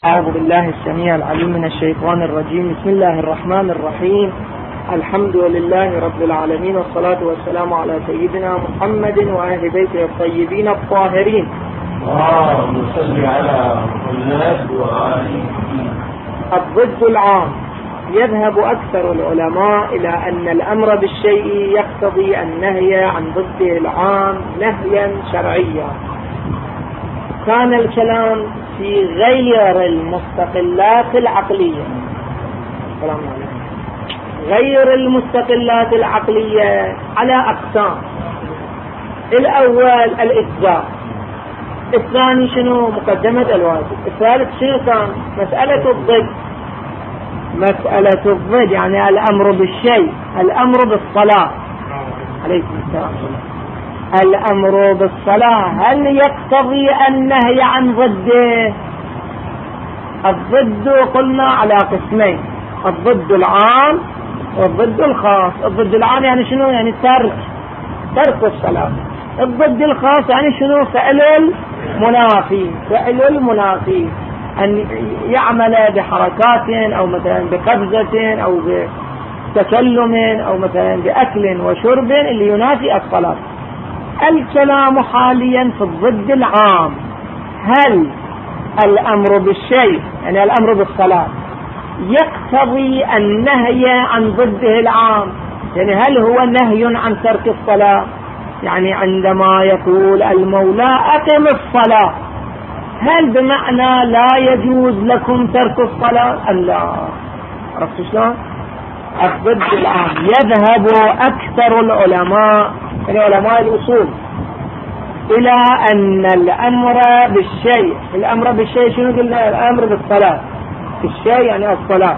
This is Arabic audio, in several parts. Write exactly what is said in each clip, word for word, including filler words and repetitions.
أعوذ بالله السميع العليم من الشيطان الرجيم. بسم الله الرحمن الرحيم. الحمد لله رب العالمين، والصلاة والسلام على سيدنا محمد وأهل بيته الطيبين الطاهرين. اللهم صل على محمد وآله. الضد العام. يذهب أكثر العلماء إلى أن الأمر بالشيء يقتضي النهي عن ضده العام نهيا شرعيا. كان الكلام في غير المستقلات العقلية. السلام عليكم. غير المستقلات العقلية على أقسام. الأول الإجزاء، الثاني شنو؟ مقدمة الواجب، الثالث شنو كان؟ مسألة الضد. مسألة الضد يعني الأمر بالشيء، الأمر بالصلاة. عليكم السلام. الأمر بالصلاة هل يقتضي النهي عن ضده؟ الضد قلنا على قسمين، الضد العام والضد الخاص. الضد العام يعني شنو؟ يعني ترك ترك الصلاة. الضد الخاص يعني شنو؟ فعل المنافي. فعل المنافي أن يعمل بحركات أو مثلا بقفزة أو بتكلم أو مثلا بأكل وشرب اللي ينافي الصلاة. الكلام حاليا في الضد العام، هل الأمر بالشيء يعني الأمر بالصلاة يقتضي النهي عن ضده العام؟ يعني هل هو نهي عن ترك الصلاة؟ يعني عندما يقول المولى أقم الصلاة، هل بمعنى لا يجوز لكم ترك الصلاة أم لا؟ عرفت شلون؟ الضد العام يذهب أكثر العلماء يعني علماء الأصول إلى أن الأمر بالشيء، الأمر بالشيء شنو قلنا؟ الأمر بالصلاة. الشيء يعني الصلاة،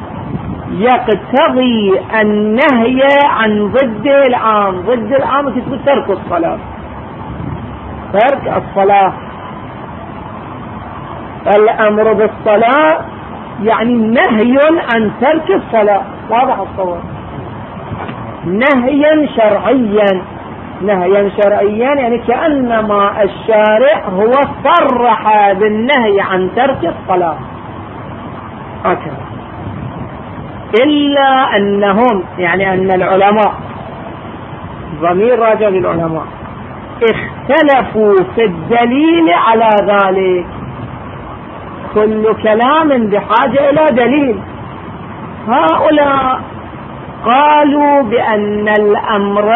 يقتضي النهي عن ضد العام. ضد العام تثبت ترك الصلاة. ترك الصلاة. الأمر بالصلاة يعني نهي عن ترك الصلاة. واضح الصور؟ نهيا شرعيا. نهيا شرعيا يعني كأنما الشارع هو صرح بالنهي عن ترك الصلاة هكذا. إلا أنهم يعني أن العلماء، ضمير راجع للعلماء، اختلفوا في الدليل على ذلك. كل كلام بحاجة إلى دليل. هؤلاء قالوا بأن الأمر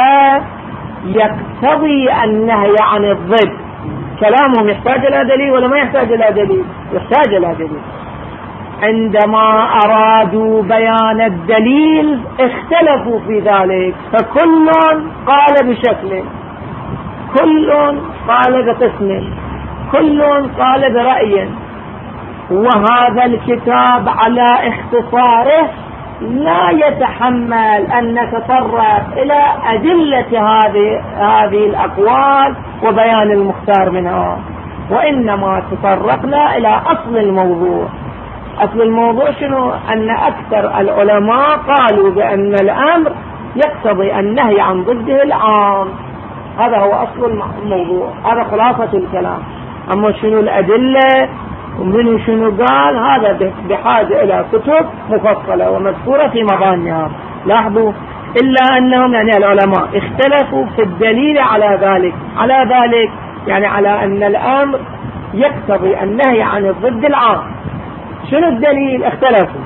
يقتضي النهي عن الضد. كلامهم يحتاج إلى دليل ولا ما يحتاج إلى دليل؟ يحتاج إلى دليل. عندما أرادوا بيان الدليل اختلفوا في ذلك، فكل قال بشكل، كل قال بقسم، كل قال برأي. وهذا الكتاب على اختصاره لا يتحمل أن نتطرق إلى أدلة هذه هذه الأقوال وبيان المختار منها، وإنما تطرقنا إلى أصل الموضوع. أصل الموضوع شنو؟ أن أكثر العلماء قالوا بأن الأمر يقتضي النهي عن ضده العام. هذا هو أصل الموضوع، هذا خلاصة الكلام. أما شنو الأدلة ومنه شنو قال، هذا بحاجة إلى كتب مفصلة ومذكورة في مضانها. لاحظوا، إلا أنهم يعني العلماء اختلفوا في الدليل على ذلك. على ذلك يعني على أن الأمر يقتضي النهي عن الضد العام. شنو الدليل؟ اختلفوا.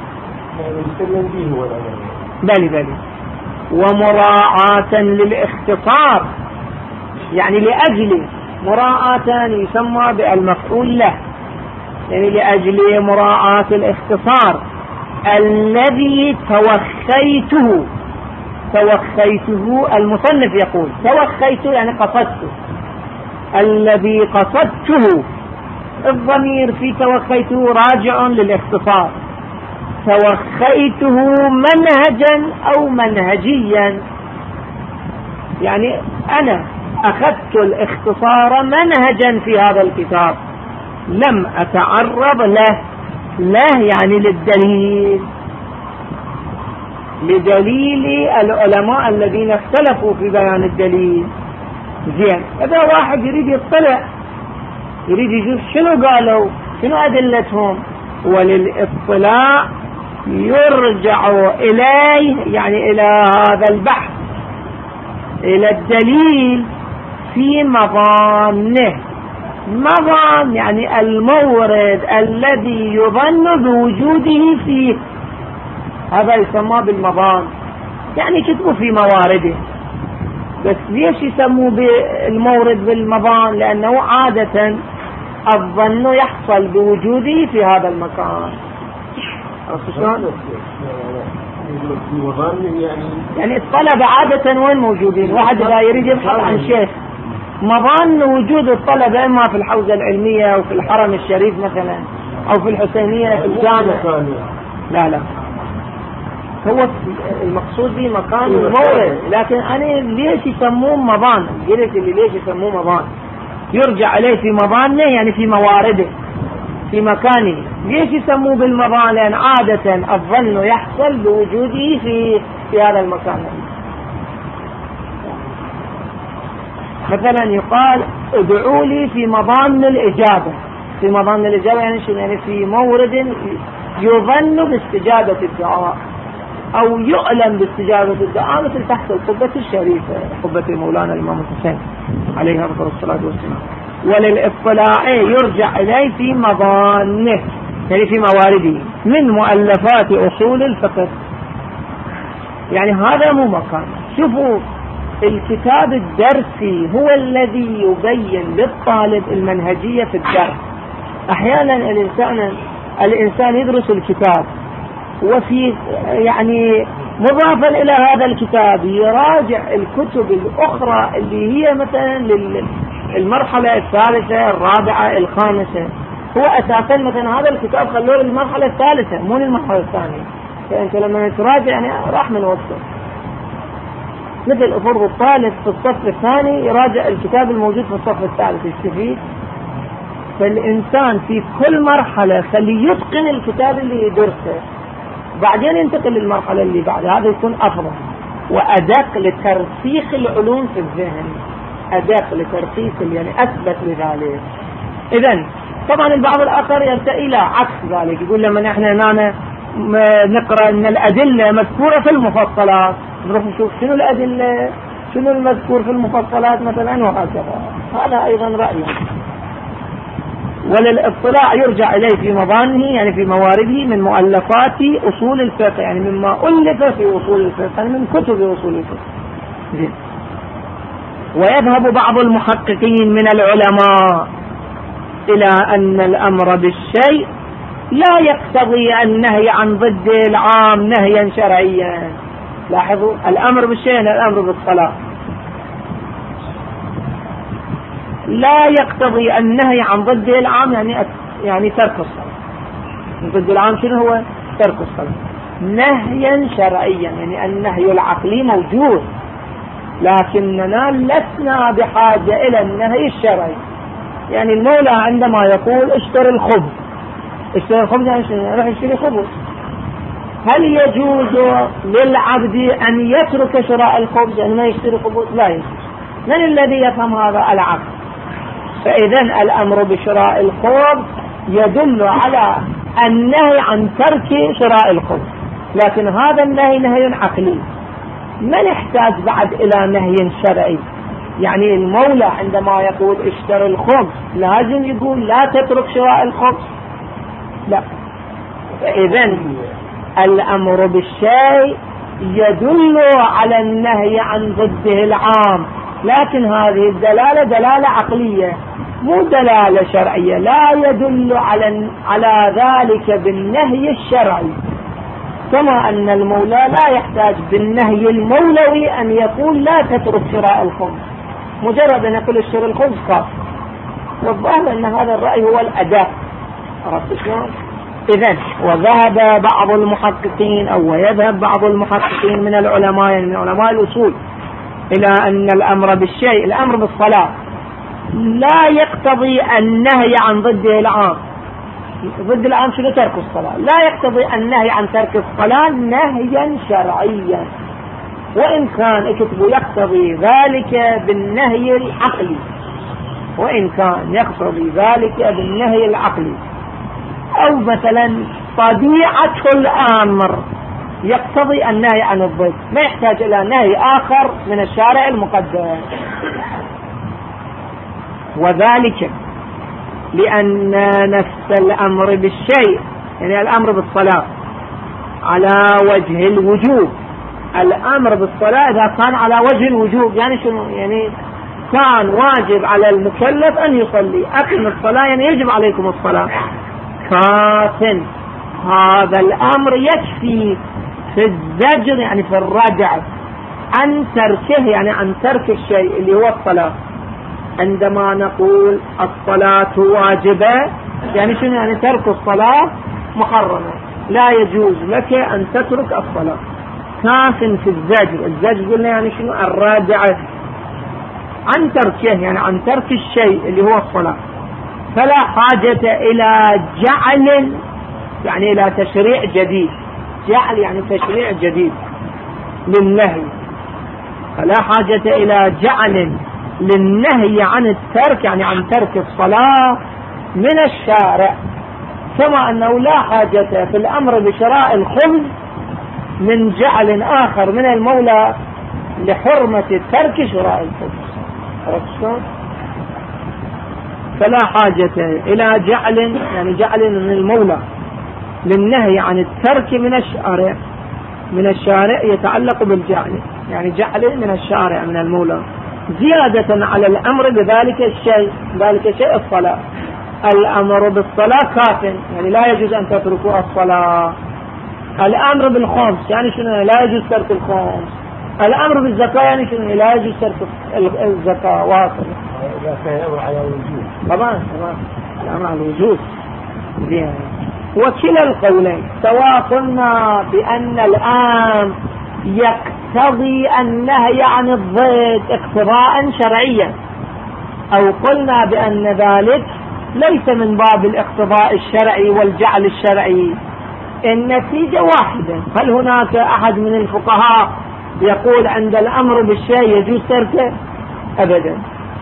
بلي بلي ومراعاة للاختصار، يعني لأجل مراعاة يسمى بالمفعول له، يعني لأجل مراعاة الاختصار. الذي توخيته، توخيته المصنف يقول توخيته يعني قصدته. الذي قصدته، الضمير في توخيته راجع للاختصار. توخيته منهجا أو منهجيا، يعني أنا أخذت الاختصار منهجا في هذا الكتاب، لم أتعرض له. له يعني للدليل، لدليل العلماء الذين اختلفوا في بيان الدليل. زين، إذا واحد يريد يطلع، يريد يشوف شنو قالوا، شنو أدلتهم، وللاطلاع يرجع إليه يعني إلى هذا البحث، إلى الدليل في مظانه. مظان يعني المورد الذي يظن بوجوده فيه، هذا يسمى بالمظان. يعني كتبوا في موارده، بس ليش يسموا بالمورد بالمظان؟ لأنه عادة الظن يحصل بوجوده في هذا المكان. يعني الطلبة عادة وين موجودين؟ واحد إذا يريد يبحث عن شيخ، مظان وجود الطلبة إما في الحوزة العلمية أو في الحرم الشريف مثلا، أو في الحسينية في الجامع. لا لا، هو المقصود به مكان المورد. لكن أنا ليش يسموه مظان؟ قلت اللي ليش يسموه مظان، يرجع عليه في مظانه يعني في موارده، في مكانه. ليش يسموه بالمظان؟ لأن عادة الظن يحصل بوجوده في في هذا المكان. مثلا يقال ادعوا لي في مظان الإجابة. في مظان الإجابة يعني شو؟ يعني في مورد يظن باستجابة الدعاء أو يؤلم باستجابة الدعاء، مثل تحت القبة الشريفة، قبة مولانا الإمام الحسين عليه أفضل الصلاة والسلام. وللاطلاع يرجع إليه في مظانه يعني في موارده من مؤلفات أصول الفقه. يعني هذا مو مكان. شوفوا، الكتاب الدرسي هو الذي يبين للطالب المنهجية في الدرس. أحيانا الإنسان الإنسان يدرس الكتاب وفي يعني مضافا إلى هذا الكتاب يراجع الكتب الأخرى اللي هي مثلا للمرحلة الثالثة الرابعة الخامسة. هو أساسا مثلا هذا الكتاب خلوه للمرحلة الثالثة مو للمرحلة الثانية، فأنت لما تراجع يعني راح من وقته. مثل أفرض الطالب في الصف الثاني يراجع الكتاب الموجود في الصف الثالث يستفيد. فالإنسان في كل مرحلة خليه يتقن الكتاب اللي يدرسه، بعدين ينتقل للمرحلة اللي بعدها. هذا يكون أفضل وأدق لترسيخ العلوم في الذهن، أدق لترسيخ يعني أثبت لذلك. إذن طبعا البعض الآخر يرتئي إلى عكس ذلك، يقول لما نحن هنا نقرأ أن الأدلة مذكورة في المفصلات، نروح نشوف شنو الأدلة، شنو المذكور في المفصلات مثلا، وهكذا. هذا أيضا رأيه. وللاطلاع يرجع إليه في مظانه يعني في موارده من مؤلفات أصول الفقه، يعني مما ألف في أصول الفقه، يعني من كتب أصول الفقه. ويذهب بعض المحققين من العلماء إلى أن الأمر بالشيء لا يقتضي النهي عن ضد العام نهيا شرعيا. لاحظوا، الأمر بالشيء الأمر بالصلاة لا يقتضي النهي عن ضد العام يعني يعني ترك الصلاة. ضد العام شنو هو؟ ترك الصلاة نهيا شرعيا، يعني النهي العقلي موجود لكننا لسنا بحاجة إلى النهي الشرعي. يعني المولى عندما يقول اشتري الخبز، اشتري الخبز يعني شنو؟ يروح يشتري خبز. هل يجوز للعبد أن يترك شراء الخبز يعني ما يشتري خبز؟ لا يجوز. من الذي يفهم هذا؟ العقل. فإذن الأمر بشراء الخبز يدل على النهي عن ترك شراء الخبز، لكن هذا النهي نهي عقلي، ما نحتاج بعد إلى نهي شرعي. يعني المولى عندما يقول اشتري الخبز لازم يقول لا تترك شراء الخبز؟ لا. فإذن الأمر بالشيء يدل على النهي عن ضده العام، لكن هذه الدلالة دلالة عقلية مو دلالة شرعية، لا يدل على على ذلك بالنهي الشرعي. كما أن المولى لا يحتاج بالنهي المولوي أن يقول لا تترك شراء الخبز، مجرد أن يقول اشتري الخبز كاف. والظاهر أن هذا الرأي هو الأداء. عرفت شلون؟ إذن وذهب بعض المحققين أو ويذهب بعض المحققين من العلماء يعني من علماء الأصول إلى أن الأمر بالشيء الأمر بالصلاة لا يقتضي النهي عن ضده العام. ضد العام شنو؟ ترك الصلاة. لا يقتضي النهي عن ترك الصلاة نهيا شرعيا، وإن كان اكتبوا يقتضي ذلك بالنهي العقلي، وإن كان يقتضي ذلك بالنهي العقلي. أو مثلا طبيعة الأمر يقتضي النهي عن الضد، ما يحتاج إلى نهي آخر من الشارع المقدس. وذلك لأن نفس الأمر بالشيء، يعني الأمر بالصلاة على وجه الوجوب، الأمر بالصلاة إذا كان على وجه الوجوب يعني شنو؟ يعني كان واجب على المكلف أن يصلي، أقم الصلاة يعني يجب عليكم الصلاة، كاف هذا الأمر يكفي في الزجر يعني في الردع عن تركه، يعني عن ترك الشيء اللي هو الصلاة. عندما نقول الصلاة واجبة يعني شنو؟ يعني ترك الصلاة محرمة، لا يجوز لك أن تترك الصلاة. كاف في الزجر، الزجر قلنا يعني شنو؟ الرادع عن تركه، يعني عن ترك الشيء اللي هو الصلاة. فلا حاجة إلى جعل يعني إلى تشريع جديد، جعل يعني تشريع جديد للنهي، فلا حاجة إلى جعل للنهي عن الترك يعني عن ترك الصلاة من الشارع، كما أنه لا حاجة في الأمر بشراء الخبز من جعل آخر من المولى لحرمة ترك شراء الخبز. فلا حاجة إلى جعل يعني جعل من المولى للنهي عن الترك من الشارع، من الشارع يتعلق بالجعل، يعني جعل من الشارع من المولى زيادة على الأمر بذلك الشيء، ذلك شيء الصلاة. الأمر بالصلاة كاف يعني لا يجوز أن تتركوا الصلاة. الأمر بالخمس يعني شنو؟ لا يجوز ترك الخمس. الأمر بالزكاة يعني شنو؟ لا يجوز ترك الزكاة. واصل على الوجود طبعا طبعا الأمر على الوجود. وكلا القولين سواء قلنا بأن الآن يقتضي النهي عن الضد اقتضاء شرعيا، أو قلنا بأن ذلك ليس من باب الاقتضاء الشرعي والجعل الشرعي، النتيجة واحدة. هل هناك أحد من الفقهاء يقول عند الأمر بالشيء يجوز تركه؟ أبدا.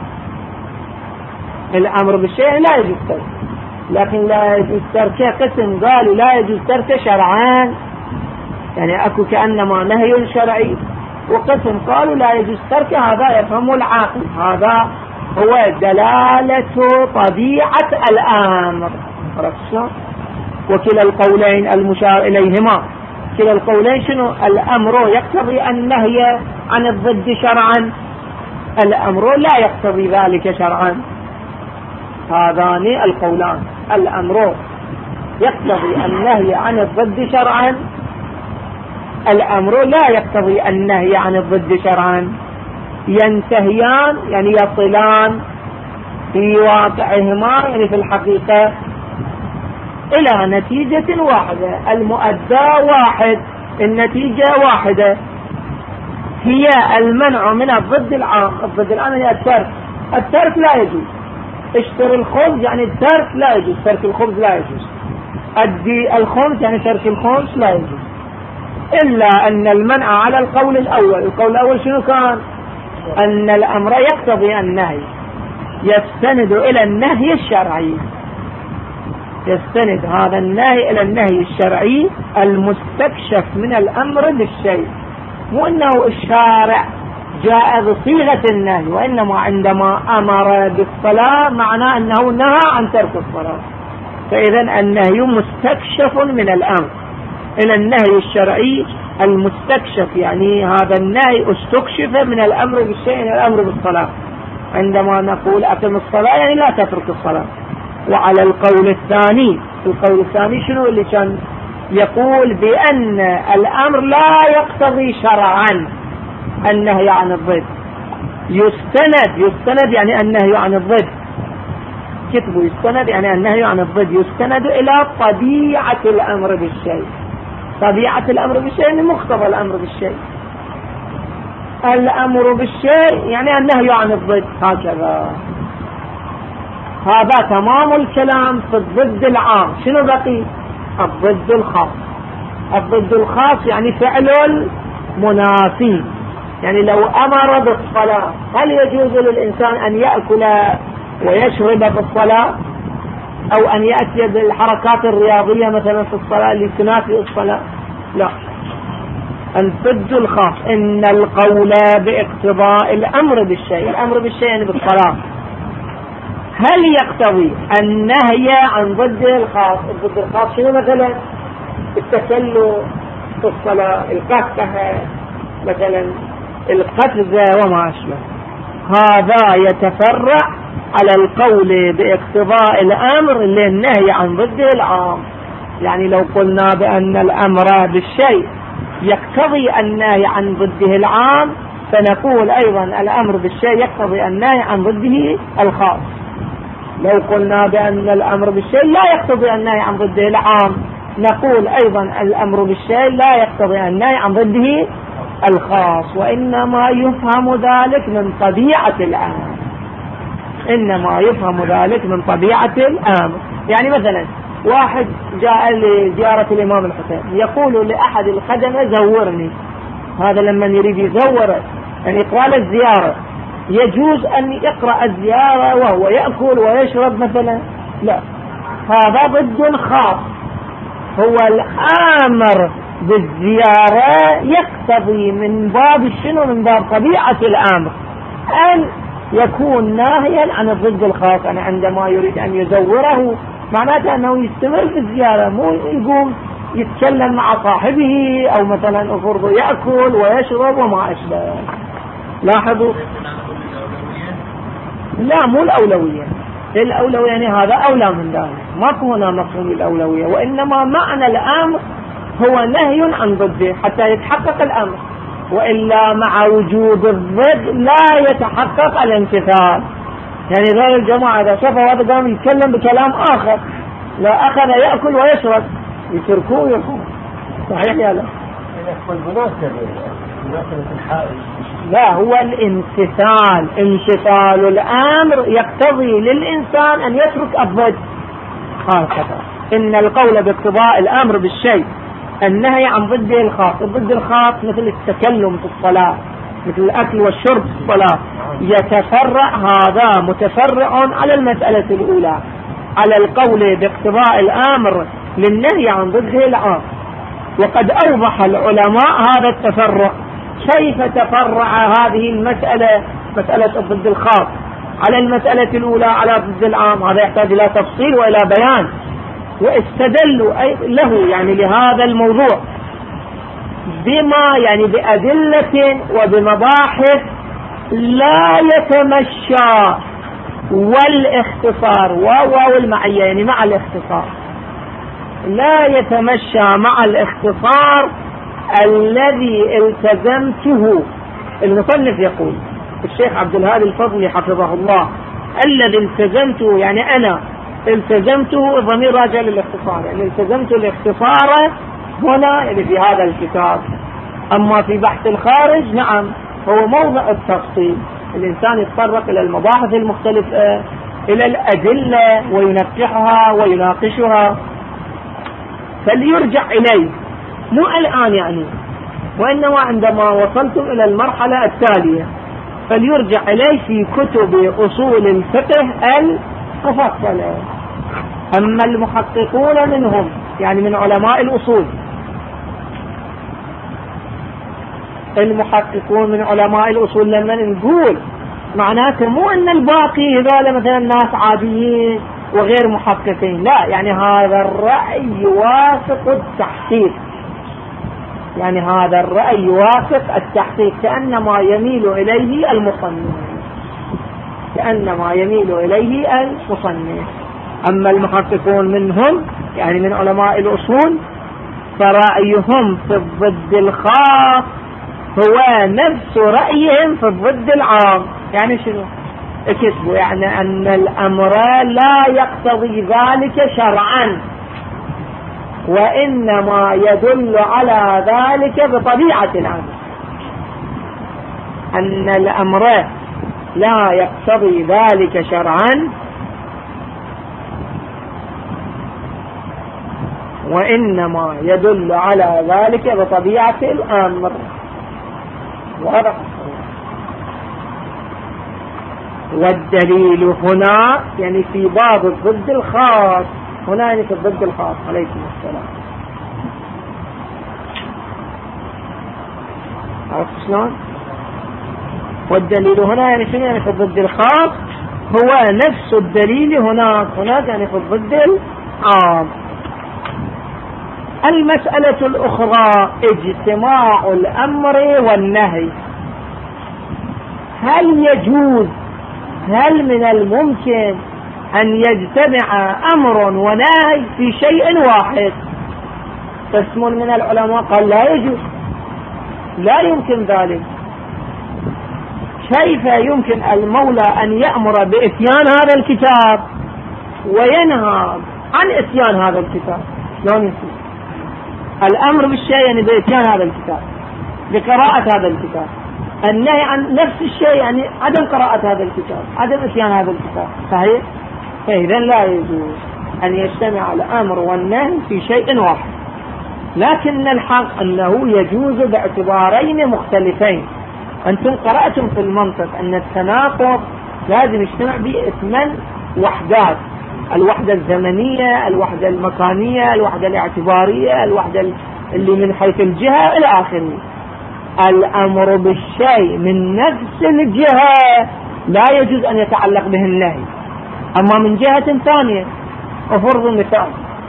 الأمر بالشيء لا يجوز تركه، لكن لا يجوز تركه قسم قالوا لا يجوز تركه شرعان، يعني أكو كأنما نهي شرعي، وقسم قالوا لا يجوز تركه هذا يفهمه العاقل، هذا هو دلالة طبيعة الأمر. وكلا القولين المشار إليهما، كلا القولين شنو؟ الأمر يقتضي النهي عن الضد شرعا، الأمر لا يقتضي ذلك شرعا. هذان القولان، الأمر يقتضي النهي عن الضد شرعا، الأمر لا يقتضي النهي عن الضد شرعا، ينتهيان يعني يصلان في واقعهما يعني في الحقيقة إلى نتيجة واحدة، المؤدى واحد، النتيجة واحدة، هي المنع من الضد العام. الضد العام هي الترك، الترك لا يجوز. اشتري الخبز يعني الترك لا يجوز، ترك الخبز لا يجوز. أدي الخمس يعني ترك الخمس لا يجوز، إلا أن المنع على القول الأول. القول الأول شنو كان؟ أن الأمر يقتضي النهي، يستند إلى النهي الشرعي، يستند هذا النهي إلى النهي الشرعي المستكشف من الأمر بالشيء، مو أنه الشارع جاء بصيغة النهي، وإنما عندما أمر بالصلاة معناه أنه نهى عن ترك الصلاة. فإذا النهي مستكشف من الأمر إلى النهي الشرعي المستكشف، يعني هذا النهي استكشف من الأمر بالشيء إلى الأمر بالصلاة. عندما نقول أقم الصلاة يعني لا تترك الصلاة. وعلى القول الثاني، القول الثاني شنو اللي كان يقول بأن الأمر لا يقتضي شرعا النهي عن الضد، يستند يستند يعني النهي عن الضد، كتبوا يستند يعني النهي عن الضد يستند إلى طبيعة الأمر بالشيء. طبيعة الأمر بالشيء يعني مقتضى الأمر بالشيء، الأمر بالشيء يعني النهي عن الضد، هكذا. هذا تمام الكلام في الضد العام. شنو بقي؟ الضد الخاص. الضد الخاص يعني فعل المنافي، يعني لو أمر بالصلاة هل يجوز للإنسان أن يأكل ويشرب بالصلاة؟ أو أن يأتي بالحركات الرياضية مثلا في الصلاة اللي تنافي الصلاة، لا. أن ضد الخاص. إن القول باقتضاء الأمر بالشيء، الأمر بالشيء يعني بالصلاة، هل يقتضي النهي عن ضد الخاص؟ ضد الخاص شنو؟ مثلا التسلل في الصلاة، القهقه مثلا، القفزة وما أشبه. هذا يتفرع على القول باقتضاء الأمر للنهي عن ضده العام. يعني لو قلنا بأن الأمر بالشيء يقتضي النهي عن ضده العام، فنقول أيضا الأمر بالشيء يقتضي النهي عن ضده الخاص. لو قلنا بأن الأمر بالشيء لا يقتضي النهي عن ضده العام، نقول أيضا الأمر بالشيء لا يقتضي النهي عن ضده الخاص. وإنما يفهم ذلك من طبيعة الأمر، إنما يفهم ذلك من طبيعة الأمر. يعني مثلا واحد جاء لزيارة الإمام الحسين، يقول لأحد الخدمة زورني، هذا لما يريد يزوره يعني يقرأ له الزيارة، يجوز أن يقرأ الزيارة وهو يأكل ويشرب مثلا؟ لا، هذا ضد خاص. هو الآمر بالزيارة يقتضي من باب شنو؟ من باب طبيعة الأمر أن يكون ناهيا عن الضد الخاص. أنا عندما يريد أن يزوره معناته أنه يستمر في الزيارة، مو يقوم يتكلم مع صاحبه أو مثلا أفرض يأكل ويشرب وما أشبه. لاحظوا، لا مو الأولوية، الأولوية يعني هذا أولى من ذلك، ماكو هنا مفهوم الأولوية، وإنما معنى الأمر هو نهي عن ضده حتى يتحقق الأمر، وإلا مع وجود الضد لا يتحقق الامتثال. يعني غير الجماعة إذا شافوا هذا قام يتكلم بكلام آخر، لا أخذ يأكل ويشرب، يتركوه يركوه، صحيح يا لا؟ لا، هو الامتثال، امتثال الأمر يقتضي للإنسان أن يترك الضد خاصة. إن القول باقتضاء الأمر بالشيء النهي عن ضده الخاص. الضد الخاص مثل التكلم في الصلاة، مثل الأكل والشرب في الصلاة، يتفرع، هذا متفرع على المسألة الأولى، على القول باقتضاء الأمر للنهي عن ضده العام. وقد أوضح العلماء هذا التفرع. كيف تفرع هذه المسألة، مسألة الضد الخاص، على المسألة الأولى على ضد العام؟ هذا يحتاج إلى تفصيل وإلى بيان. واستدلوا له يعني لهذا الموضوع بما يعني بأدلة وبمباحث لا يتمشى، والاختصار واو المعية يعني مع الاختصار، لا يتمشى مع الاختصار الذي التزمته. المصنف يقول الشيخ عبد الهادي الفضلي حفظه الله، الذي التزمته يعني أنا التزمته، الضمير راجع للاختصار، يعني التزمت الاختصار هنا يعني في هذا الكتاب. أما في بحث الخارج نعم هو موضع التفصيل، الإنسان يتطرق إلى المباحث المختلفة، إلى الأدلة وينقحها ويناقشها، فليرجع إليه، مو الآن يعني، وإنما عندما وصلتم إلى المرحلة التالية فليرجع إليه في كتب أصول الفقه المفصلة. أما المحققون منهم يعني من علماء الأصول، المحققون من علماء الأصول لما نقول معناته مو أن الباقي هذول مثلا ناس عاديين وغير محققين، لا، يعني هذا الرأي يوافق التحقيق، يعني هذا الرأي يوافق التحقيق، كأنما يميل إليه المصنف، كأنما يميل إليه المصنف. أما المحققون منهم يعني من علماء الأصول فرأيهم في الضد الخاص هو نفس رأيهم في الضد العام. يعني شنو اكتبوا؟ يعني أن الأمر لا يقتضي ذلك شرعا، وإنما يدل على ذلك بطبيعة الأمر. أن الأمر لا يقتضي ذلك شرعا، وإنما يدل على ذلك بطبيعة الأمر. واضح؟ والدليل هنا يعني في باب الضد الخاص، هنا يعني في الضد الخاص. عليكم السلام. عرفت شلون؟ والدليل هنا يعني شنو؟ يعني في الضد الخاص هو نفس الدليل هناك، هناك يعني في الضد العام. المسألة الأخرى اجتماع الأمر والنهي. هل يجوز، هل من الممكن أن يجتمع أمر ونهي في شيء واحد؟ قسم من العلماء قال لا يجوز، لا يمكن ذلك. كيف يمكن المولى أن يأمر بإتيان هذا الكتاب وينهى عن إتيان هذا الكتاب؟ شلون يصير؟ الأمر بالشيء يعني بإتيان هذا الكتاب، بقراءة هذا الكتاب. النهي عن نفس الشيء يعني عدم قراءة هذا الكتاب، عدم إتيان هذا الكتاب. صحيح؟ فإذا لا يجوز أن يجتمع الأمر والنهي في شيء واحد، لكن الحق أنه يجوز باعتبارين مختلفين. أنتم قرأتم في المنطق أن التناقض لازم يجتمع بثمان وحدات: الوحدة الزمنية، الوحدة المكانية، الوحدة الاعتبارية، الوحدة اللي من حيث الجهة إلى آخره. الأمر بالشيء من نفس الجهة لا يجوز أن يتعلق به النهي. أما من جهة ثانية، أفرض مثال: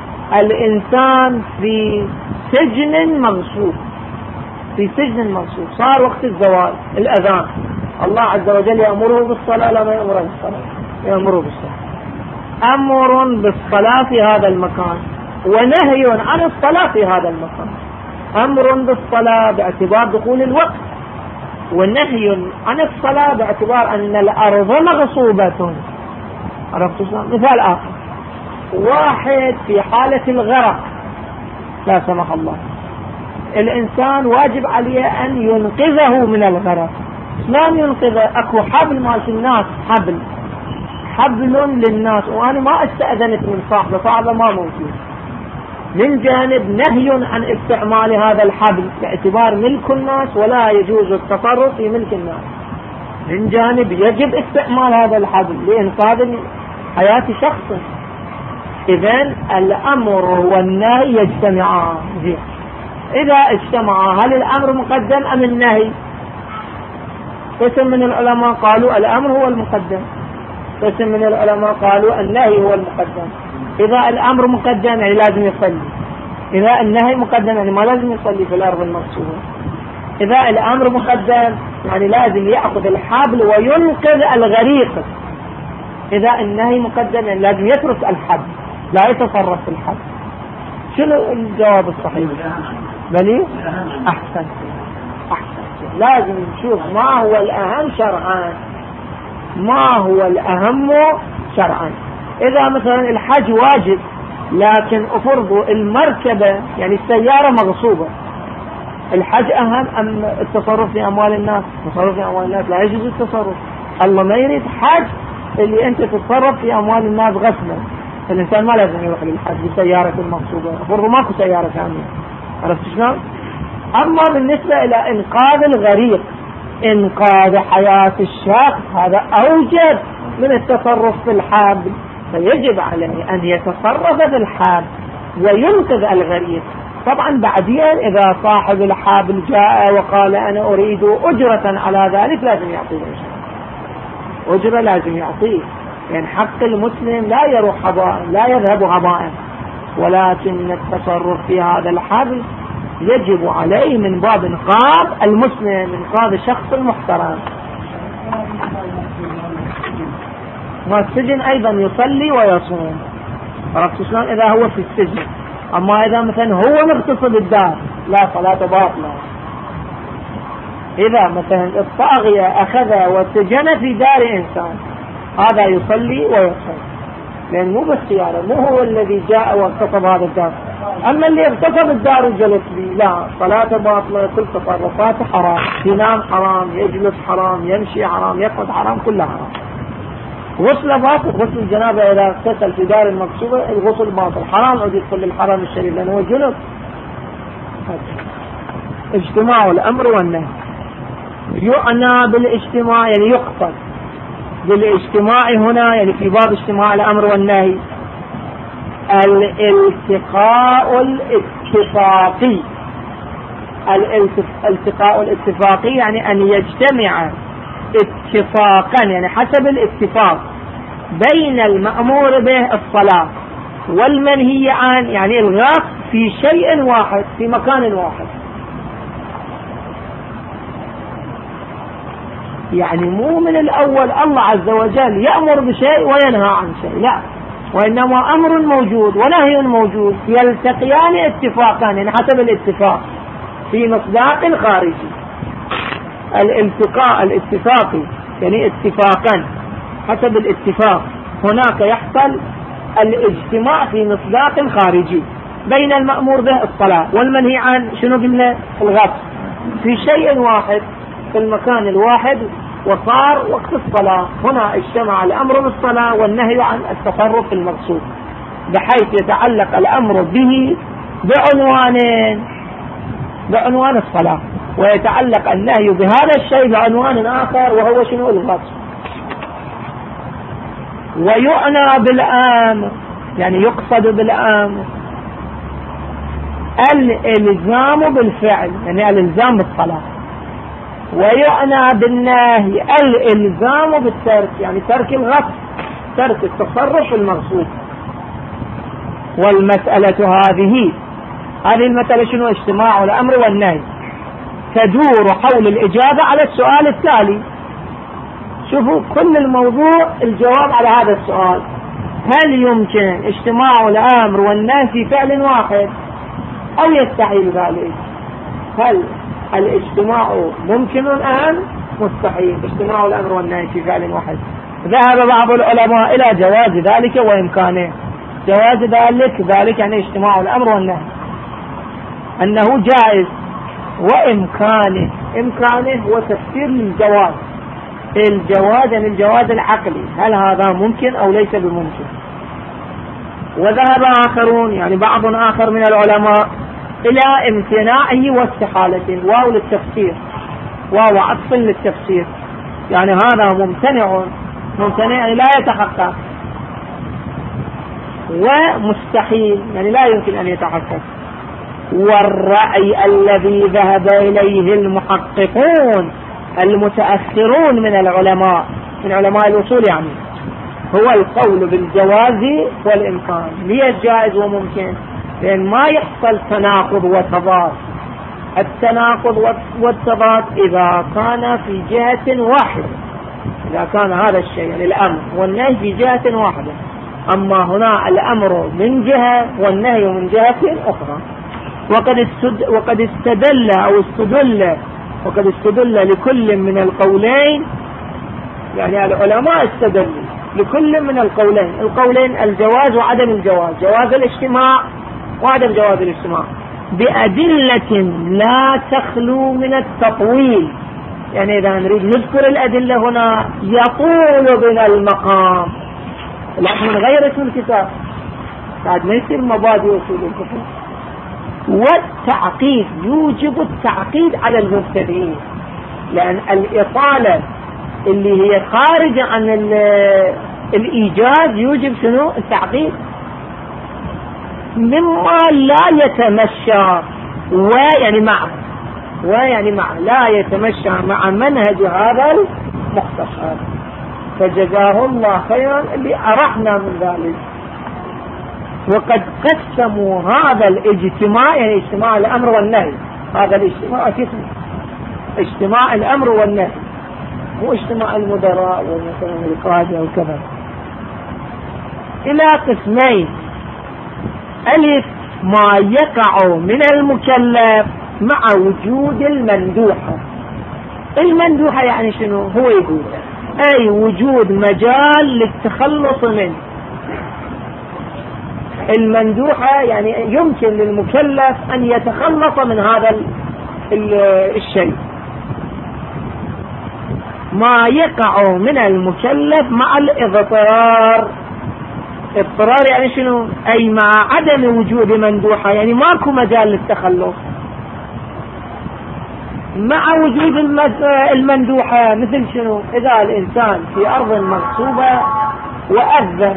الإنسان في سجن مغصوب، في سجن مغصوب، صار وقت الزوال، الأذان، الله عز وجل يأمره بالصلاة، لا ما يأمره بالصلاة، يأمره بالصلاة. أمر بالصلاة في هذا المكان ونهي عن الصلاة في هذا المكان. أمر بالصلاة باعتبار دخول الوقت، ونهي عن الصلاة باعتبار أن الأرض مغصوبة. عرفت شلون؟ مثال آخر: واحد في حالة الغرق لا سمح الله، الإنسان واجب عليه أن ينقذه من الغرق. شلون ينقذه؟ أكو حبل ماشي الناس، حبل حبل للناس، وأنا ما استأذنت من صاحبه، صاحبه ما ممكن. من جانب نهي عن استعمال هذا الحبل باعتبار ملك الناس ولا يجوز التصرف في ملك الناس. من جانب يجب استعمال هذا الحبل لإنقاذ حياة شخص. إذن الأمر والنهي يجتمعان. إذا اجتمعا هل الأمر مقدم أم النهي؟ قسم من العلماء قالوا الأمر هو المقدم، قسم من العلماء قالوا النهي هو المقدم. إذا الأمر مقدم يعني لازم يصلي، إذا النهي مقدم يعني ما لازم يصلي في الأرض المغصوبة. إذا الأمر مقدم يعني لازم يأخذ الحبل وينقذ الغريق، إذا النهي مقدم يعني لازم يترك الحبل، لا يتصرف في الحبل. شنو الجواب الصحيح؟ بلي أحسن أحسن لازم نشوف ما هو الأهم شرعا، ما هو الأهم شرعا. إذا مثلا الحج واجب لكن أفرضوا المركبة يعني السيارة مغصوبة، الحج أهم أم التصرف في أموال الناس؟ التصرف في أموال الناس لا يجوز التصرف. الله ما يريد حج اللي أنت تتصرف في أموال الناس غصبا. الإنسان ما لازم يروح للحج بسيارة مغصوبة، أفرضوا ماكو سيارة ثانية. عرفت شلون؟ أما بالنسبة إلى إنقاذ الغريق، إنقاذ حياة الشخص، هذا أوجب من التصرف في الحبل، فيجب عليه أن يتصرف في الحبل وينقذ الغريق. طبعا بعدين إذا صاحب الحبل جاء وقال أنا أريد أجرة على ذلك لازم يعطيه أجرة، أجرة لازم يعطيه، لأن يعني حق المسلم لا يروح هباء، لا يذهب هباء، ولكن التصرف في هذا الحبل يجب عليه من باب إنقاذ المسلم، إنقاذ الشخص المحترم. ما السجن أيضا يصلي ويصوم. عرفت شلون؟ إذا هو في السجن. أما إذا مثلا هو مغتصب الدار لا، صلاة باطلة. إذا مثلا الطاغية أخذ وسجن في دار إنسان، هذا يصلي ويصوم، لأن مو باختياره، مو هو الذي جاء واغتصب هذا الدار. أما اللي اغتصب الدار وجلس لي لا، صلاة باطلة، كل تصرفات حرام، ينام حرام، يجلس حرام، يمشي حرام، يقعد حرام، كلها حرام. غسل باطل، غسل الجنابة إذا اغتسل في دار المغصوبة الغسل باطل، حرام عود يدخل للحرام الشريف لأنه هو جنب. اجتماع الأمر والنهي، يعنى بالاجتماع يعني يقصد بالاجتماع هنا يعني في باب اجتماع الأمر والنهي الالتقاء الاتفاقي. الالتقاء الاتفاقي يعني أن يجتمع اتفاقا يعني حسب الاتفاق بين المأمور به الصلاة والمنهي عن يعني الغاء في شيء واحد في مكان واحد. يعني مو من الأول الله عز وجل يأمر بشيء وينهى عن شيء، لا، وإنما أمر موجود ونهي موجود يلتقيان اتفاقا يعني حسب الاتفاق في مصداق خارجي. الالتقاء الاتفاقي يعني اتفاقا حسب الاتفاق، هناك يحصل الاجتماع في مصداق خارجي بين المأمور به الصلاة والمنهي عن شنو قلنا الغصب في شيء واحد في المكان الواحد، وصار وقت الصلاة. هنا اجتمع الأمر بالصلاة والنهي عن التصرف المقصود، بحيث يتعلق الأمر به بعنوانين، بعنوان الصلاة، ويتعلق النهي بهذا الشيء بعنوان آخر وهو شنو الغصب. ويعنى بالأمر يعني يقصد بالأمر الإلزام بالفعل يعني الإلزام بالصلاة، ويعنى بالنهي الإلزام بالترك يعني ترك الغصب، ترك التصرف المقصود. والمسألة هذه هذه المسألة شنو اجتماع الأمر والنهي تدور حول الإجابة على السؤال التالي. شوفوا كل الموضوع الجواب على هذا السؤال: هل يمكن اجتماع الأمر والنهي في فعل واحد أو يستحيل ذلك؟ هل الاجتماع ممكن أم مستحيل اجتماع الأمر والنهي في فعل واحد؟ ذهب بعض العلماء إلى جواز ذلك وإمكانه. جواز ذلك ذلك يعني اجتماع الأمر والنهي أنه جائز، وإمكانه إمكانه وتفسير للجواز. الجواز يعني الجواز العقلي، هل هذا ممكن أو ليس بممكن. وذهب آخرون يعني بعض آخر من العلماء إلى امتناعه واستحالته، واو للتفسير، واو عطف للتفسير، يعني هذا ممتنع، ممتنع يعني لا يتحقق، ومستحيل يعني لا يمكن أن يتحقق. والرأي الذي ذهب إليه المحققون المتأخرون من العلماء من علماء الأصول يعني هو القول بالجواز والإمكان. ليش جائز وممكن؟ لأن ما يحصل تناقض وتضاد. التناقض والتضاد إذا كان في جهة واحدة، إذا كان هذا الشيء يعني الأمر والنهي في جهة واحدة، أما هنا الأمر من جهة والنهي من جهة أخرى. وقد استد وقد استدل أو استدل وقد استدل لكل من القولين، يعني العلماء استدلوا لكل من القولين، القولين الجواز وعدم الجواز، جواز الاجتماع وعدم جواز الاجتماع، بأدلة لا تخلو من التطويل. يعني إذا نريد نذكر الأدلة هنا يطول بنا المقام، لكن من غير اسم الكتاب بعد ما يصير مبادئ وصول الكتاب. والتعقيد يوجب التعقيد على المبتدئين، لأن الإطالة اللي هي خارجة عن الإيجاز يوجب شنو التعقيد، مما لا يتمشى ويعني مع ويعني مع لا يتمشى مع منهج هذا المختصر. فجزاه الله خيرا اللي عرفنا من ذلك. وقد قسموا هذا الاجتماع يعني اجتماع الأمر والنهي، هذا الاجتماع اسمه اجتماع الأمر والنهي، مو اجتماع المدراء ومثلا القادة وكذا، إلى قسمين: ألف ما يقع من المكلف مع وجود المندوحة. المندوحة يعني شنو؟ هو يقول أي وجود مجال للتخلص منه. المندوحة يعني يمكن للمكلف أن يتخلص من هذا الشيء. ما يقع من المكلف مع الاضطرار. اضطرار يعني شنو؟ أي مع عدم وجود مندوحة، يعني ماكو مجال للتخلص. مع وجود المندوحة. مثل شنو؟ إذا الإنسان في أرض مغصوبة وأذن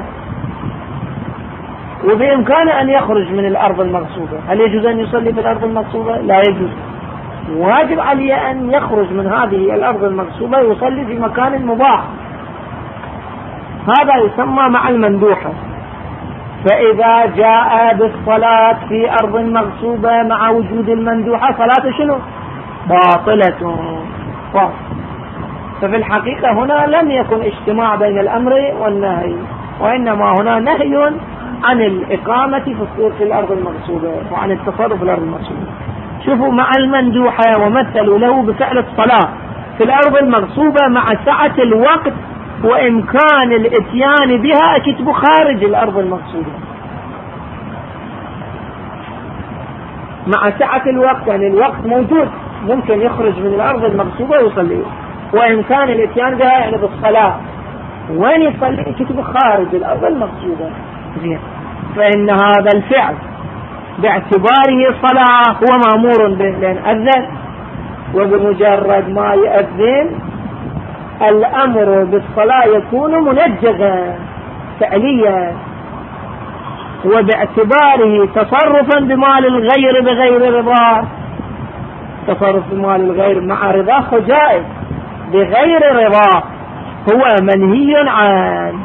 وبإمكانه أن يخرج من الأرض المغصوبة، هل يجوز أن يصلي في الأرض المغصوبة؟ لا يجوز. واجب عليه أن يخرج من هذه الأرض المغصوبة ويصلي في مكان مباح، هذا يسمى مع المندوحة. فإذا جاء بالصلاة في أرض مغصوبة مع وجود المندوحة صلاة شنو؟ باطلة. ففي الحقيقة هنا لم يكن اجتماع بين الأمر والنهي، وإنما هنا نهي عن الإقامة في الأرض المغصوبة وعن التصرف في الأرض المغصوبة. شوفوا مع المندوحة ومثلوا له بفعل الصلاة في الأرض المغصوبة مع سعة الوقت وإمكان الاتيان بها كتب خارج الأرض المغصوبة. مع سعة الوقت يعني الوقت موجود، ممكن يخرج من الأرض المغصوبة ويصلي، وإمكان الاتيان بها يعني بالصلاة. وين يصلي؟ كتب خارج الأرض المغصوبة. فإن هذا الفعل باعتباره صلاة هو مأمور به، لأن أذن، وبمجرد ما يأذن الأمر بالصلاة يكون منجزا فعليا، وباعتباره تصرفا بمال الغير بغير رضاه. تصرف بمال الغير مع رضاه جائز، بغير رضاه هو منهي عنه.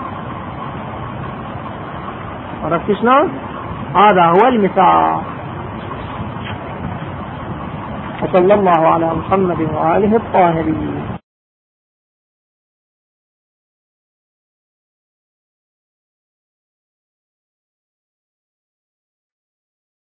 عرفت شلون؟ هذا هو المثال. وصلى الله على محمد وآله الطاهرين.